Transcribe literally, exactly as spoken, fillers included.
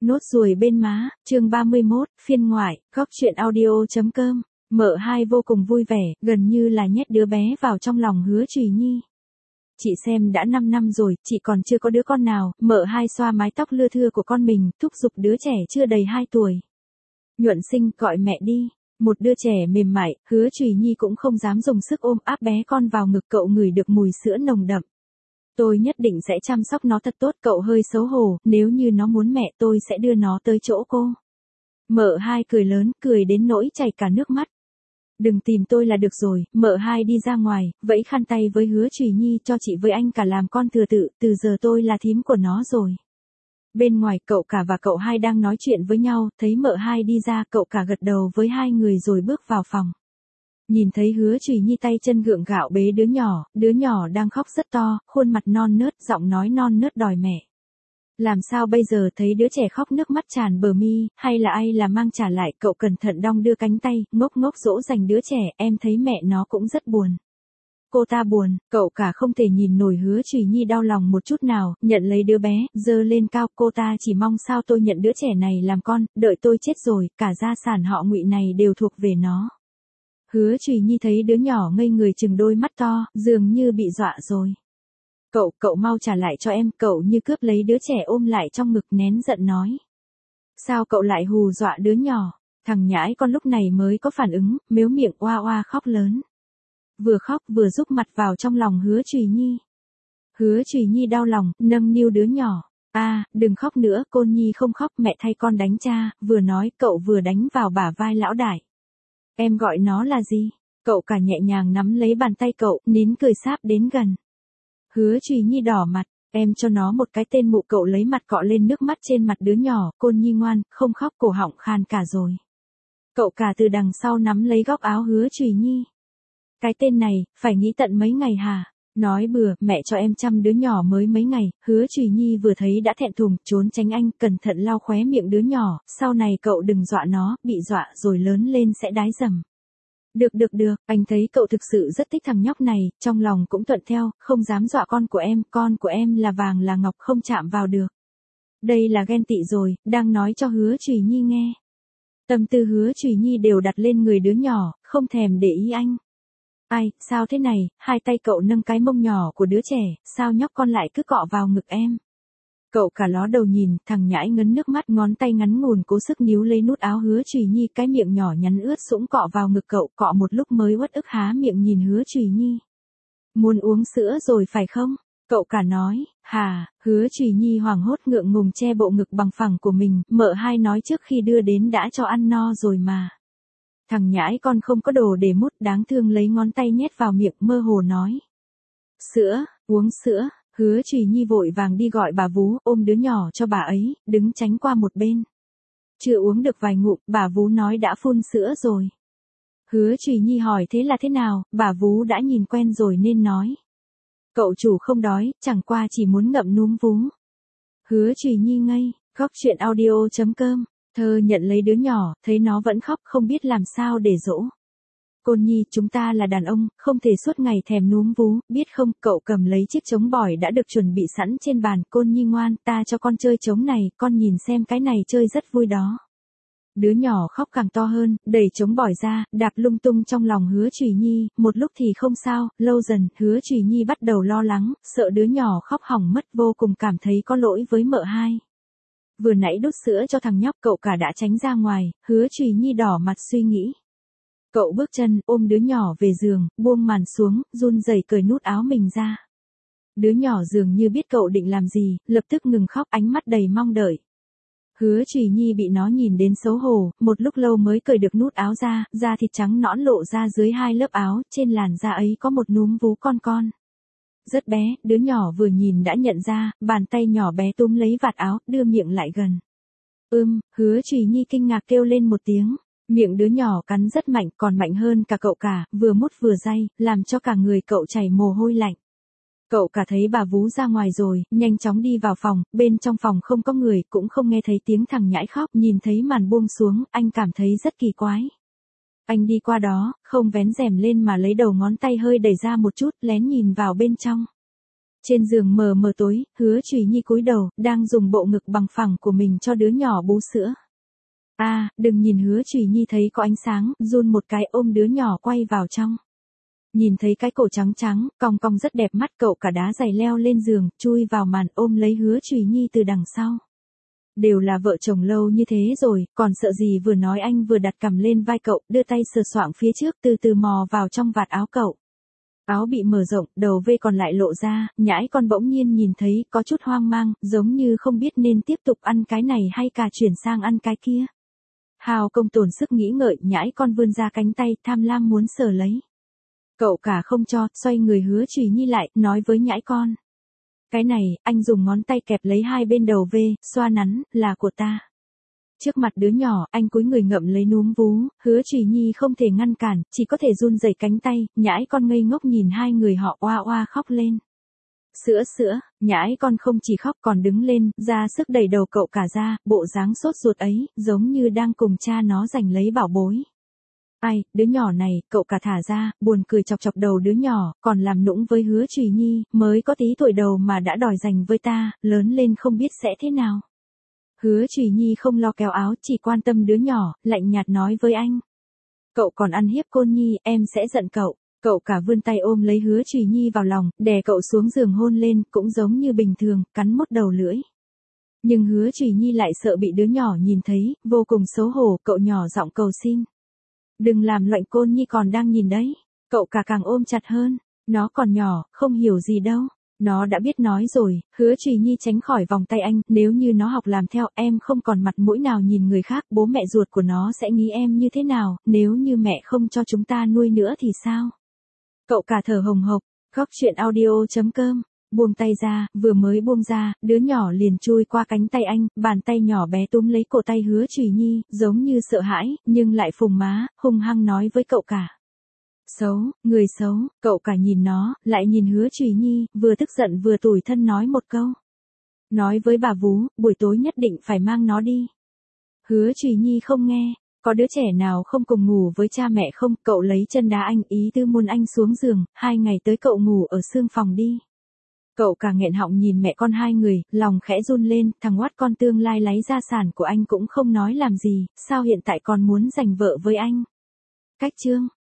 Nốt ruồi bên má, chương ba mươi mốt, phiên ngoại, góc truyện audio.com. Mợ hai vô cùng vui vẻ, gần như là nhét đứa bé vào trong lòng Hứa Trùy Nhi. Chị xem đã năm năm rồi, chị còn chưa có đứa con nào. Mợ hai xoa mái tóc lưa thưa của con mình, thúc giục đứa trẻ chưa đầy hai tuổi. Nhuận Sinh, gọi mẹ đi. Một đứa trẻ mềm mại, Hứa Trùy Nhi cũng không dám dùng sức ôm áp bé con vào ngực, cậu ngửi được mùi sữa nồng đậm. Tôi nhất định sẽ chăm sóc nó thật tốt. Cậu hơi xấu hổ, nếu như nó muốn mẹ tôi sẽ đưa nó tới chỗ cô. Mợ hai cười lớn, cười đến nỗi chảy cả nước mắt. Đừng tìm tôi là được rồi. Mợ hai đi ra ngoài, vẫy khăn tay với Hứa Trùy Nhi, cho chị với anh cả làm con thừa tự, từ giờ tôi là thím của nó rồi. Bên ngoài, cậu cả và cậu hai đang nói chuyện với nhau, thấy mợ hai đi ra, cậu cả gật đầu với hai người rồi bước vào phòng. Nhìn thấy Hứa Trùy Nhi tay chân gượng gạo bế đứa nhỏ, đứa nhỏ đang khóc rất to, khuôn mặt non nớt, giọng nói non nớt đòi mẹ. Làm sao bây giờ? Thấy đứa trẻ khóc nước mắt tràn bờ mi, hay là ai là mang trả lại? Cậu cẩn thận đong đưa cánh tay, ngốc ngốc dỗ dành đứa trẻ, em thấy mẹ nó cũng rất buồn. Cô ta buồn, cậu cả không thể nhìn nổi Hứa Trùy Nhi đau lòng một chút nào, nhận lấy đứa bé, giơ lên cao, cô ta chỉ mong sao tôi nhận đứa trẻ này làm con, đợi tôi chết rồi, cả gia sản họ Ngụy này đều thuộc về nó. Hứa Trùy Nhi thấy đứa nhỏ ngây người chừng đôi mắt to, dường như bị dọa rồi. Cậu, cậu mau trả lại cho em, cậu như cướp lấy đứa trẻ ôm lại trong ngực nén giận nói. Sao cậu lại hù dọa đứa nhỏ? Thằng nhãi con lúc này mới có phản ứng, mếu miệng oa oa khóc lớn. Vừa khóc vừa rúc mặt vào trong lòng Hứa Trùy Nhi. Hứa Trùy Nhi đau lòng, nâng niu đứa nhỏ. A, à, đừng khóc nữa, Côn Nhi không khóc, mẹ thay con đánh cha, vừa nói cậu vừa đánh vào bả vai lão đại. Em gọi nó là gì? Cậu cả nhẹ nhàng nắm lấy bàn tay cậu, nín cười sáp đến gần. Hứa Trùy Nhi đỏ mặt, em cho nó một cái tên mụ. Cậu lấy mặt cọ lên nước mắt trên mặt đứa nhỏ, Côn Nhi ngoan, không khóc. Cổ họng khàn cả rồi. Cậu cả từ đằng sau nắm lấy góc áo Hứa Trùy Nhi. Cái tên này, phải nghĩ tận mấy ngày hả? Nói bừa, mẹ cho em chăm đứa nhỏ mới mấy ngày. Hứa Trùy Nhi vừa thấy đã thẹn thùng, trốn tránh anh, cẩn thận lau khóe miệng đứa nhỏ, sau này cậu đừng dọa nó, bị dọa rồi lớn lên sẽ đái dầm. Được được được, anh thấy cậu thực sự rất thích thằng nhóc này, trong lòng cũng thuận theo, không dám dọa con của em, con của em là vàng là ngọc, không chạm vào được. Đây là ghen tị rồi, đang nói cho Hứa Trùy Nhi nghe. Tâm tư Hứa Trùy Nhi đều đặt lên người đứa nhỏ, không thèm để ý anh. Ai, sao thế này? Hai tay cậu nâng cái mông nhỏ của đứa trẻ, sao nhóc con lại cứ cọ vào ngực em? Cậu cả ló đầu nhìn, thằng nhãi ngấn nước mắt, ngón tay ngắn ngủn cố sức níu lấy nút áo Hứa Trùy Nhi, cái miệng nhỏ nhắn ướt sũng cọ vào ngực cậu, cọ một lúc mới uất ức há miệng nhìn Hứa Trùy Nhi. Muốn uống sữa rồi phải không? Cậu cả nói. Hà. Hứa Trùy Nhi hoảng hốt ngượng ngùng che bộ ngực bằng phẳng của mình, mợ hai nói trước khi đưa đến đã cho ăn no rồi mà. Thằng nhãi con không có đồ để mút, đáng thương lấy ngón tay nhét vào miệng, mơ hồ nói. Sữa, uống sữa. Hứa Trùy Nhi vội vàng đi gọi bà vú, ôm đứa nhỏ cho bà ấy, đứng tránh qua một bên. Chưa uống được vài ngụm, bà vú nói đã phun sữa rồi. Hứa Trùy Nhi hỏi thế là thế nào, bà vú đã nhìn quen rồi nên nói. Cậu chủ không đói, chẳng qua chỉ muốn ngậm núm vú. Hứa Trùy Nhi ngây, góc truyện audio.com. Thơ nhận lấy đứa nhỏ, thấy nó vẫn khóc không biết làm sao để dỗ. Côn Nhi, chúng ta là đàn ông, không thể suốt ngày thèm núm vú, biết không? Cậu cầm lấy chiếc trống bỏi đã được chuẩn bị sẵn trên bàn. Côn Nhi ngoan, ta cho con chơi trống này, con nhìn xem cái này chơi rất vui đó. Đứa nhỏ khóc càng to hơn, đẩy trống bỏi ra, đạp lung tung trong lòng Hứa Trùy Nhi, một lúc thì không sao, lâu dần, Hứa Trùy Nhi bắt đầu lo lắng, sợ đứa nhỏ khóc hỏng mất, vô cùng cảm thấy có lỗi với mợ hai. Vừa nãy đút sữa cho thằng nhóc, cậu cả đã tránh ra ngoài, Hứa Trùy Nhi đỏ mặt suy nghĩ. Cậu bước chân, ôm đứa nhỏ về giường, buông màn xuống, run rẩy cởi nút áo mình ra. Đứa nhỏ dường như biết cậu định làm gì, lập tức ngừng khóc, ánh mắt đầy mong đợi. Hứa Trùy Nhi bị nó nhìn đến xấu hổ, một lúc lâu mới cởi được nút áo ra, da thịt trắng nõn lộ ra dưới hai lớp áo, trên làn da ấy có một núm vú con con. Rất bé, đứa nhỏ vừa nhìn đã nhận ra, bàn tay nhỏ bé túm lấy vạt áo, đưa miệng lại gần. Ưm, Hứa Trùy Nhi kinh ngạc kêu lên một tiếng. Miệng đứa nhỏ cắn rất mạnh, còn mạnh hơn cả cậu cả, vừa mút vừa day, làm cho cả người cậu chảy mồ hôi lạnh. Cậu cả thấy bà vú ra ngoài rồi, nhanh chóng đi vào phòng, bên trong phòng không có người, cũng không nghe thấy tiếng thằng nhãi khóc, nhìn thấy màn buông xuống, anh cảm thấy rất kỳ quái. Anh đi qua đó, không vén rèm lên mà lấy đầu ngón tay hơi đẩy ra một chút, lén nhìn vào bên trong. Trên giường mờ mờ tối, Hứa Trùy Nhi cúi đầu, đang dùng bộ ngực bằng phẳng của mình cho đứa nhỏ bú sữa. A, à, đừng nhìn. Hứa Trùy Nhi thấy có ánh sáng, run một cái ôm đứa nhỏ quay vào trong. Nhìn thấy cái cổ trắng trắng, cong cong rất đẹp mắt, cậu cả đá giày leo lên giường, chui vào màn ôm lấy Hứa Trùy Nhi từ đằng sau. Đều là vợ chồng lâu như thế rồi, còn sợ gì, vừa nói anh vừa đặt cằm lên vai cậu, đưa tay sờ soạng phía trước, từ từ mò vào trong vạt áo cậu. Áo bị mở rộng, đầu vê còn lại lộ ra, nhãi con bỗng nhiên nhìn thấy, có chút hoang mang, giống như không biết nên tiếp tục ăn cái này hay cả chuyển sang ăn cái kia. Hào công tổn sức nghĩ ngợi, nhãi con vươn ra cánh tay, tham lam muốn sờ lấy. Cậu cả không cho, xoay người Hứa Trùy Nhi lại, nói với nhãi con. Cái này, anh dùng ngón tay kẹp lấy hai bên đầu vê, xoa nắn, là của ta. Trước mặt đứa nhỏ, anh cúi người ngậm lấy núm vú, Hứa Trùy Nhi không thể ngăn cản, chỉ có thể run rẩy cánh tay, nhãi con ngây ngốc nhìn hai người họ oa oa khóc lên. Sữa sữa, nhãi con không chỉ khóc còn đứng lên, ra sức đẩy đầu cậu cả ra, bộ dáng sốt ruột ấy, giống như đang cùng cha nó giành lấy bảo bối. Ai, đứa nhỏ này, cậu cả thả ra, buồn cười chọc chọc đầu đứa nhỏ, còn làm nũng với Hứa Trùy Nhi, mới có tí tuổi đầu mà đã đòi giành với ta, lớn lên không biết sẽ thế nào. Hứa Trùy Nhi không lo kéo áo, chỉ quan tâm đứa nhỏ, lạnh nhạt nói với anh. Cậu còn ăn hiếp Côn Nhi, em sẽ giận cậu. Cậu cả vươn tay ôm lấy Hứa Trùy Nhi vào lòng, đè cậu xuống giường hôn lên, cũng giống như bình thường, cắn mốt đầu lưỡi. Nhưng Hứa Trùy Nhi lại sợ bị đứa nhỏ nhìn thấy, vô cùng xấu hổ, cậu nhỏ giọng cầu xin. Đừng làm loạn, Côn Nhi còn đang nhìn đấy. Cậu cả càng ôm chặt hơn, nó còn nhỏ, không hiểu gì đâu. Nó đã biết nói rồi. Hứa Trùy Nhi tránh khỏi vòng tay anh, nếu như nó học làm theo, em không còn mặt mũi nào nhìn người khác, bố mẹ ruột của nó sẽ nghĩ em như thế nào, nếu như mẹ không cho chúng ta nuôi nữa thì sao? Cậu cả thở hồng hộc, góc chuyện audio chấm com, buông tay ra, vừa mới buông ra, đứa nhỏ liền chui qua cánh tay anh, bàn tay nhỏ bé túm lấy cổ tay Hứa Trùy Nhi, giống như sợ hãi, nhưng lại phùng má, hung hăng nói với cậu cả. Xấu, người xấu. Cậu cả nhìn nó, lại nhìn Hứa Trùy Nhi, vừa tức giận vừa tủi thân nói một câu. Nói với bà vú, buổi tối nhất định phải mang nó đi. Hứa Trùy Nhi không nghe. Có đứa trẻ nào không cùng ngủ với cha mẹ không? Cậu lấy chân đá anh, ý tư muôn anh xuống giường, hai ngày tới cậu ngủ ở xương phòng đi. Cậu cả nghẹn họng nhìn mẹ con hai người, lòng khẽ run lên, thằng oát con tương lai lấy gia sản của anh cũng không nói làm gì, sao hiện tại còn muốn giành vợ với anh? Cách chương